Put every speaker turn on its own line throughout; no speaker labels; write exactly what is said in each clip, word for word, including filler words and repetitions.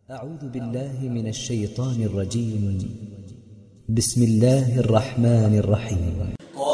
أعوذ بالله من الشيطان الرجيم. بسم الله الرحمن الرحيم.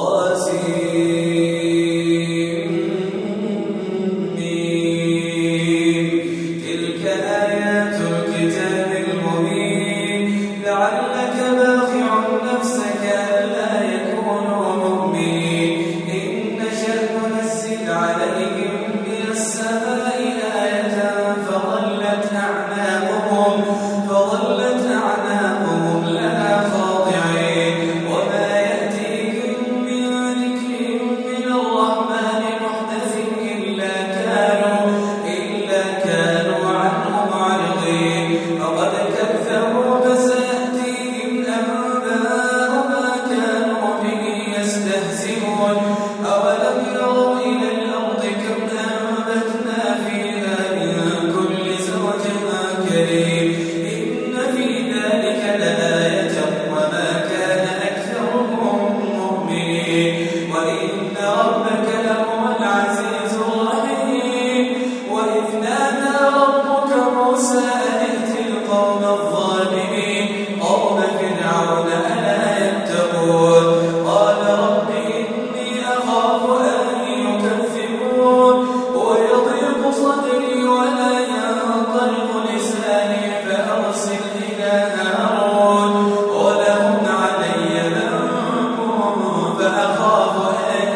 تلك آيات الكتاب المبين لعلك باخع نفسك ألا يكونوا مؤمنين إن نشأ ننزل عليهم من السماء آية فظلت أعناقهم فظلت أعناقهم لها خاضعين وما يأتيهم من ذكر من الرحمن محدث إلا كانوا إلا كانوا عنه معرضين فقد كذبوا فسيأتيهم أنباء ما كانوا به يستهزئون أولم يروا إلى الأرض كم أنبتنا فيها من كل زوج كريم إن في ذلك لآية وما كان أكثرهم مؤمنين وإن ربك لهو العزيز الرحيم وإذ نادى ربك موسى أن ائت القوم الظالمين قوم فرعون ألا يتقون قال رب إني أخاف أن يكذبون ويضيق صدري ولا ينطلق لساني فأرسل إلى هارون ولهم علي ذنب فأخاف أن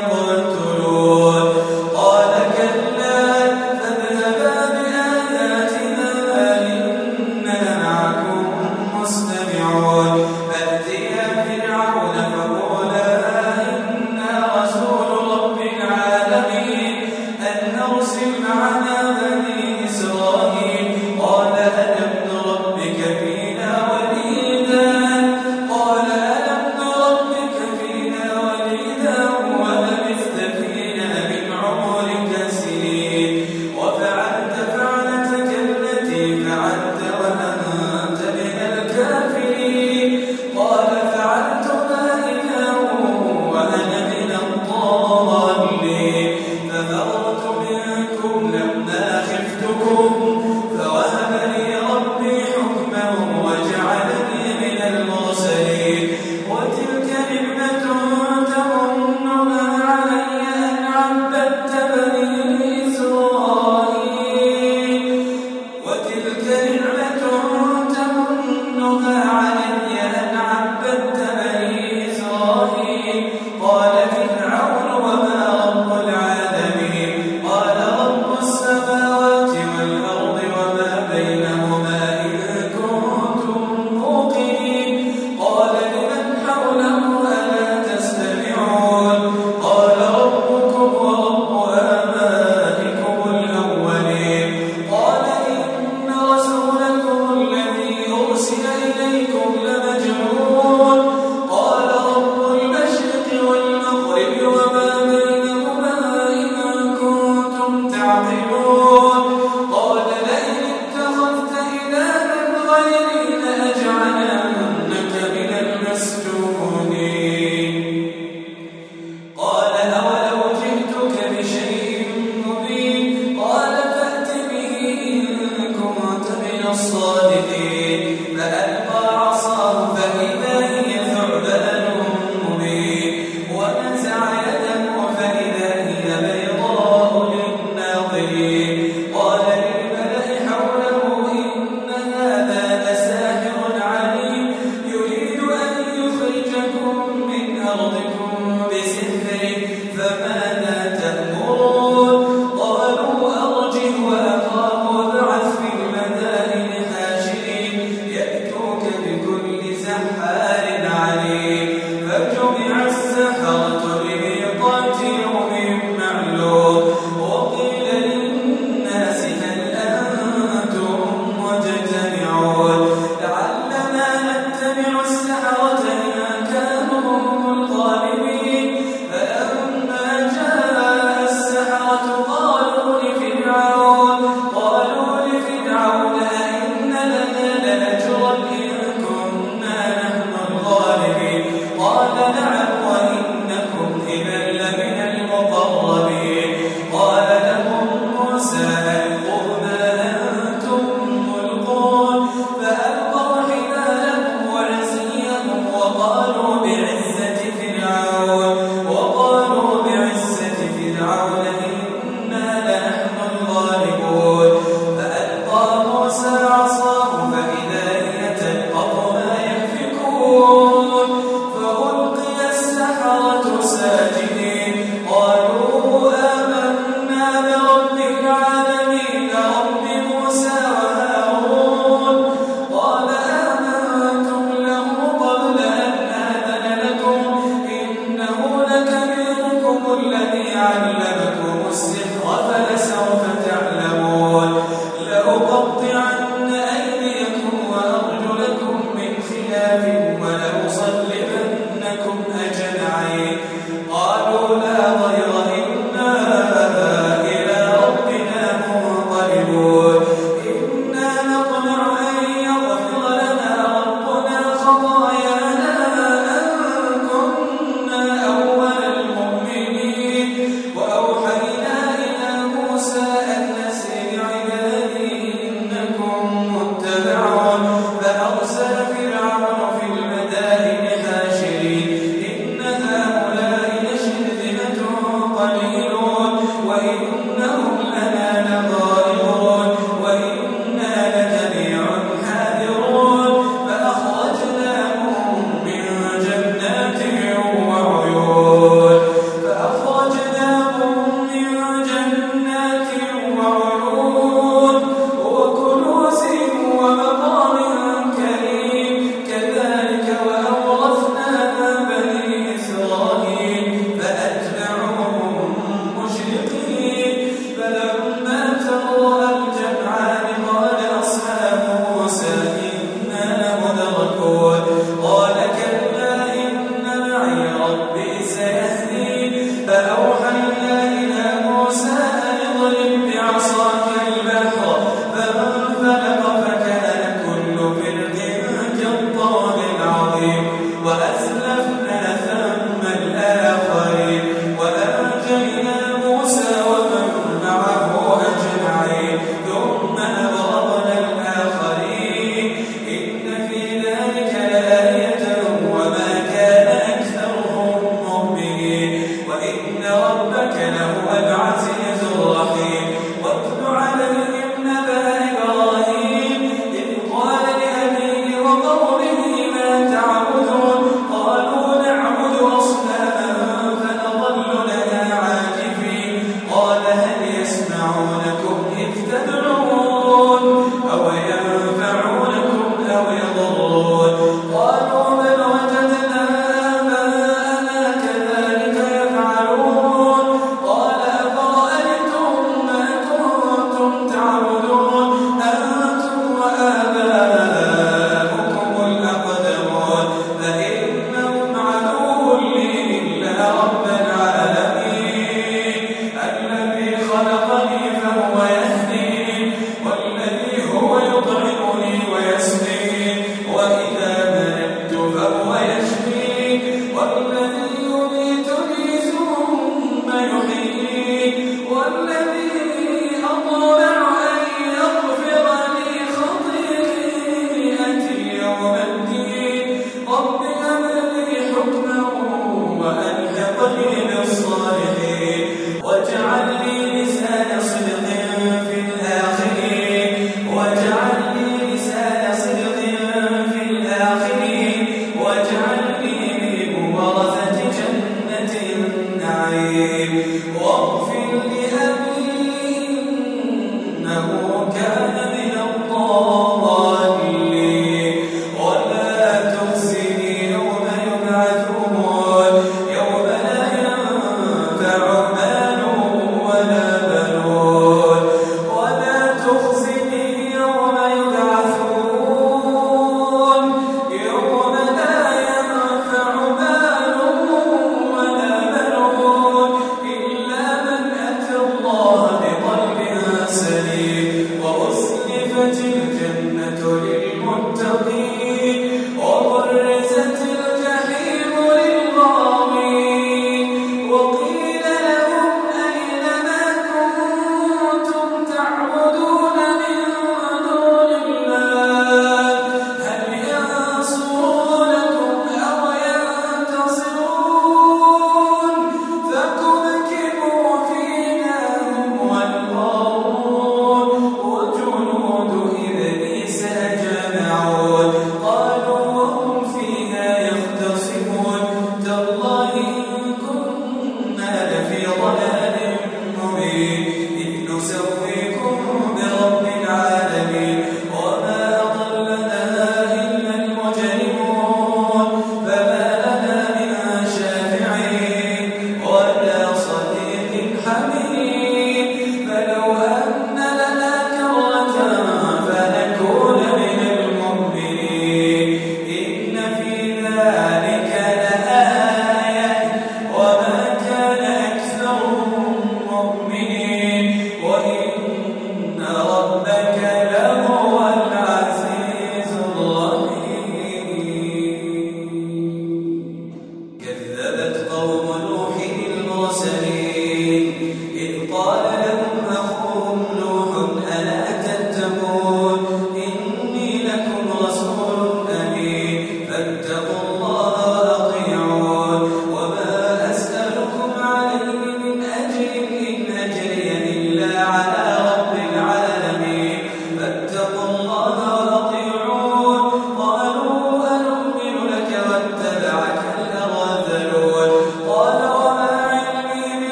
يقتلون قال كلا فاذهبا بآياتنا إنا معكم مستمعون فأتيا فرعون فقولا إنا رسول رب العالمين أن أرسل معنا بني إسرائيل قال ألم نربك فينا وليدا قال ألم نربك فينا وليدا ولبثت فينا من عمرك سنين وفعلت فعلتك التي فعلت وأنت من الكافرين قال فعلتها إذا وأنا من الضالين ففررت منكم لما خفتكم فوهب لي ربي حكما وجعلني من المرسلين وتلك نعمة تمنها علي أن عبدت بني إسرائيل وتلك نعمة تمنها علي أن عبدت بني إسرائيل قال فرعون وما رب العالمين قال رب السماوات والأرض وما بينهما إن كنتم موقنين قال لمن حوله ألا تستمعون قال ربكم ورب آبائكم الأولين قال إن رسولكم الذي أرسل إليكم لمجنون قال رب المشرق والمغرب وما بينهما إن كنتم تعقلون قال لئن اتخذت إلها غيري لأجعلنك من المسجونين قال أولو جئتك بشيء مبين قال فأت به إن كنت من الصادقين فألقى عصاه فإذا هي ثعبان مبين ونزع يده فإذا هي بيضاء للناظرين قال للملأ حوله إن هذا لساحر عليم يريد أن يخرجكم من أرضكم بسحره فماذا تأمرون قالوا أرجه وأخاه وابعث في المدائن حاشرين يأتوك فموسى عصاه فإذا هي تلقف ما يأفكون فألقي السحرة ساجدين قالوا آمنا برب العالمين رب موسى وهارون قال آمنتم له قبل أن آذن لكم إنه لكبيركم الذي علمكم السحر فلسوف تعلمون لأقطعن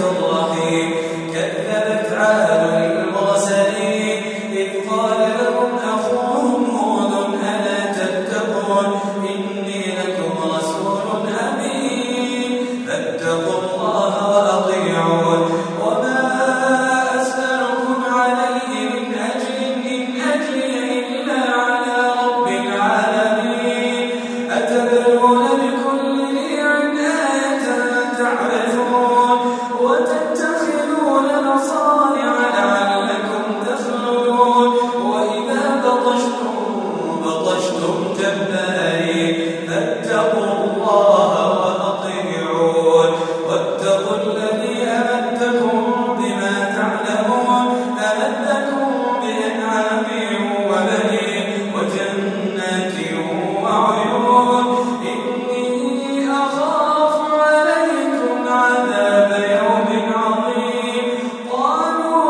الرحيم كذبت عاد المرسلين إذ قال لهم أخوهم هود ألا تتقون إني لكم رسول أمين فاتقوا الله وأطيعون وما أسألكم عليه من أجر إن أجري إلا على رب العالمين أتبنون بكل ريع آية تعبثون وتتخذون مصانع لعلكم تخلدون وإذا بطشتم بطشتم جبارين فاتقوا الله وأطيعون واتقوا الذي أمدكم بما تعلمون أمدكم بأنعام وبنين وجنات وعيون إني أخاف عليكم عذاب يوم عظيم قالوا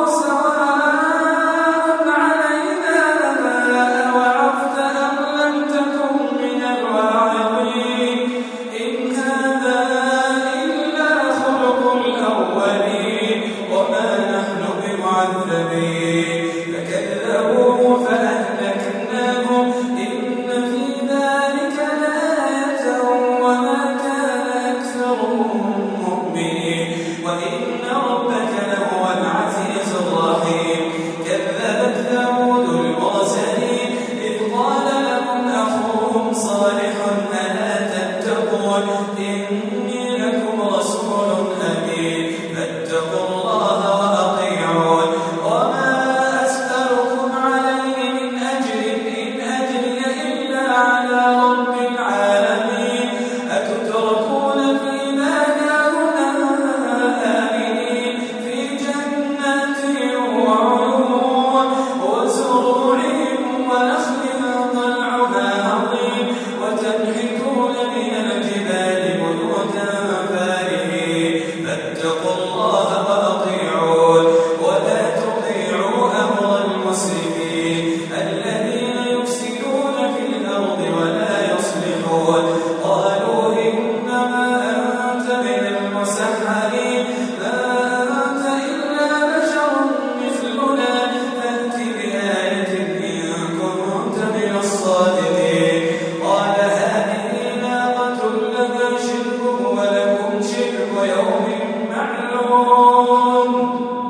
سواء علينا أوعظت أم لم تكن من الواعظين إن هذا إلا خلق الأولين وما نحن بمعذبين فكذبوه فأهلكناهم إن في ذلك لآية وما كان أكثرهم مؤمنين وإن ربك لهو العزيز الرحيم كذبت ثمود المرسلين إذ قال لهم أخوهم صالح ألا تتقون إني لكم رسول أمين فاتقوا الله وأطيعون وما أسألكم عليه من أجر إن أجري إلا على رب العالمين أتتركون فيما هاهنا آمنين في جنات وعيون وزروع ونخل طلعها هضيم وتنحتون من الجبال بيوتا فارهين فاتقوا الله وأطيعون ولا تطيعوا أمر المسرفين الذين يفسدون في الأرض ولا يصلحون قالوا إنما أنت من المسحرين ما أنت إلا بشر مثلنا فأت بآية إن كنت من الصادقين قال هذه ناقة لها شرب ولكم شرب يوم معلوم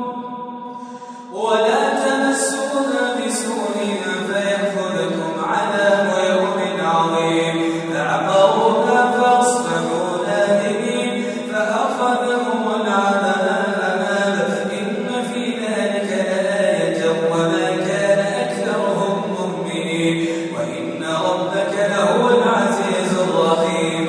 ولا تمسوها بسوء فيأخذكم عذاب يوم عظيم فعقروها فأصبحوا نادمين فأخذهم العذاب إن في ذلك لآية وما كان أكثرهم مؤمنين وإن ربك لهو العزيز الرحيم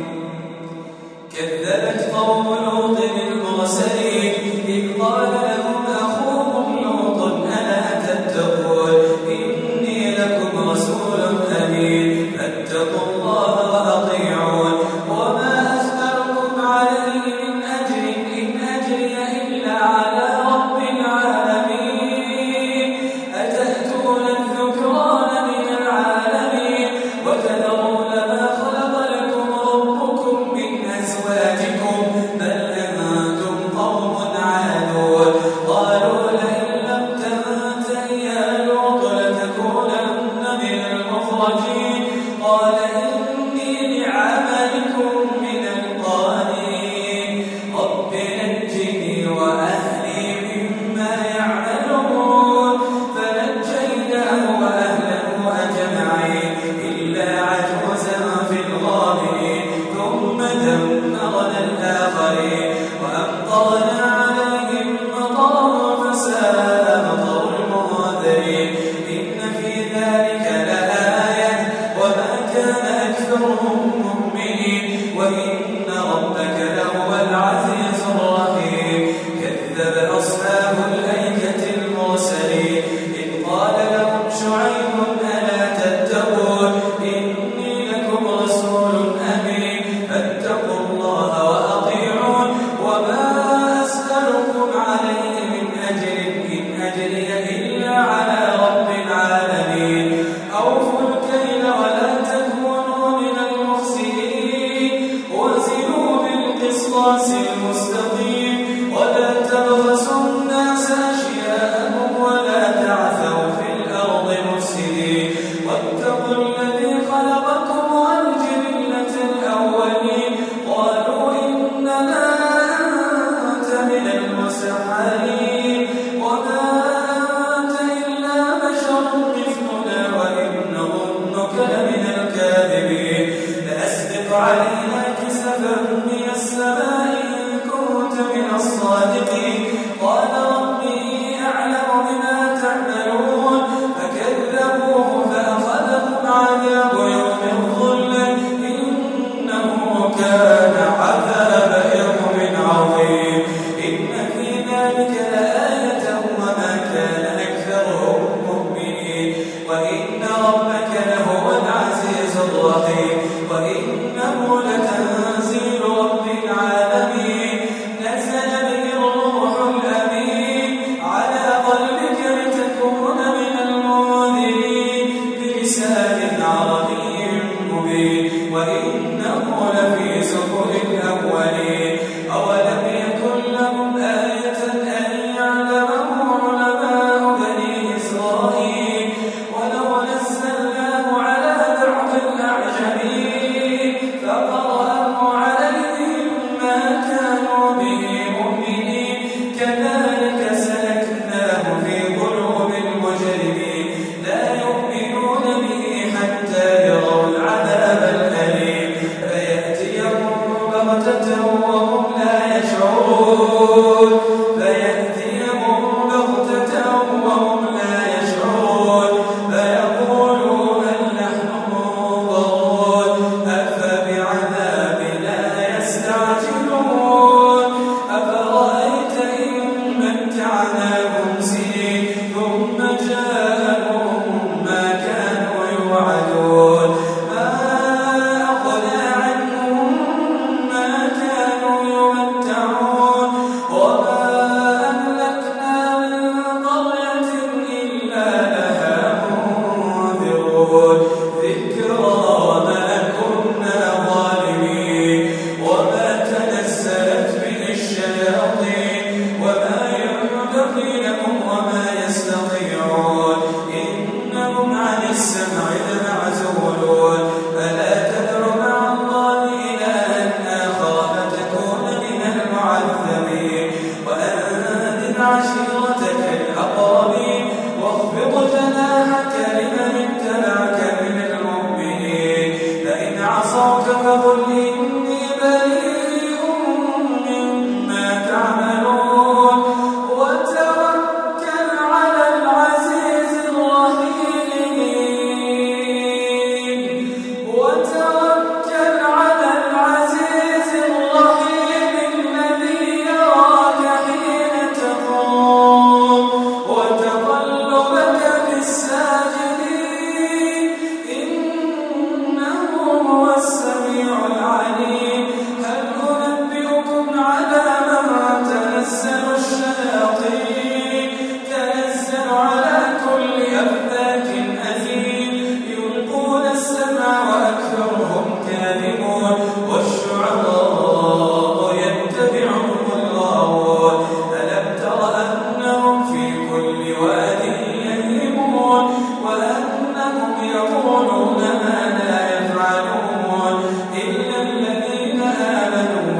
كذبت قوم لوط المرسلين إذ قال لهم أخوهم لوط ألا تتقون إني لكم رسول أمين فاتقوا الله وأطيعون وما أسألكم عليه من أجر إن أجري إلا على رب العالمين أتأتون الذكران من العالمين وتذرون ما خلق لكم ربكم من أزواجكم بل أنتم قوم عادون قالوا لئن لم تنته يا لوط لتكونن من المخرجين قال إني لعملكم من القالين رب نجني وأهلي مما يعملون فنجيناه وأهله أجمعين إلا عجوزا في الغابرين ثم دمرنا الآخرين وأمطرنا عليهم مطرا فساء مطر المنذرين إن في ذلك لآية وما كان أكثرهم مؤمنين وإن ربك لهو العزيز الرحيم كذب أصحاب الأيكة المرسلين إذ قال لهم شعيب ألا تتقون إني لكم رسول أمين فاتقوا الله وأطيعون وما أسألكم عليه من أجر إن أجري إلا على رب العالمين أوفوا الكيل ولا تكونوا من المخسرين وزنوا بالقسطاس المستقيم ولا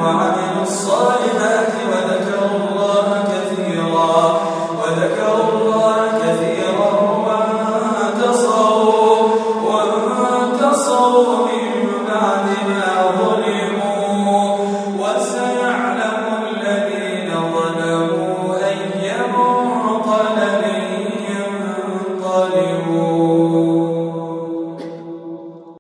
وعملوا الصالحات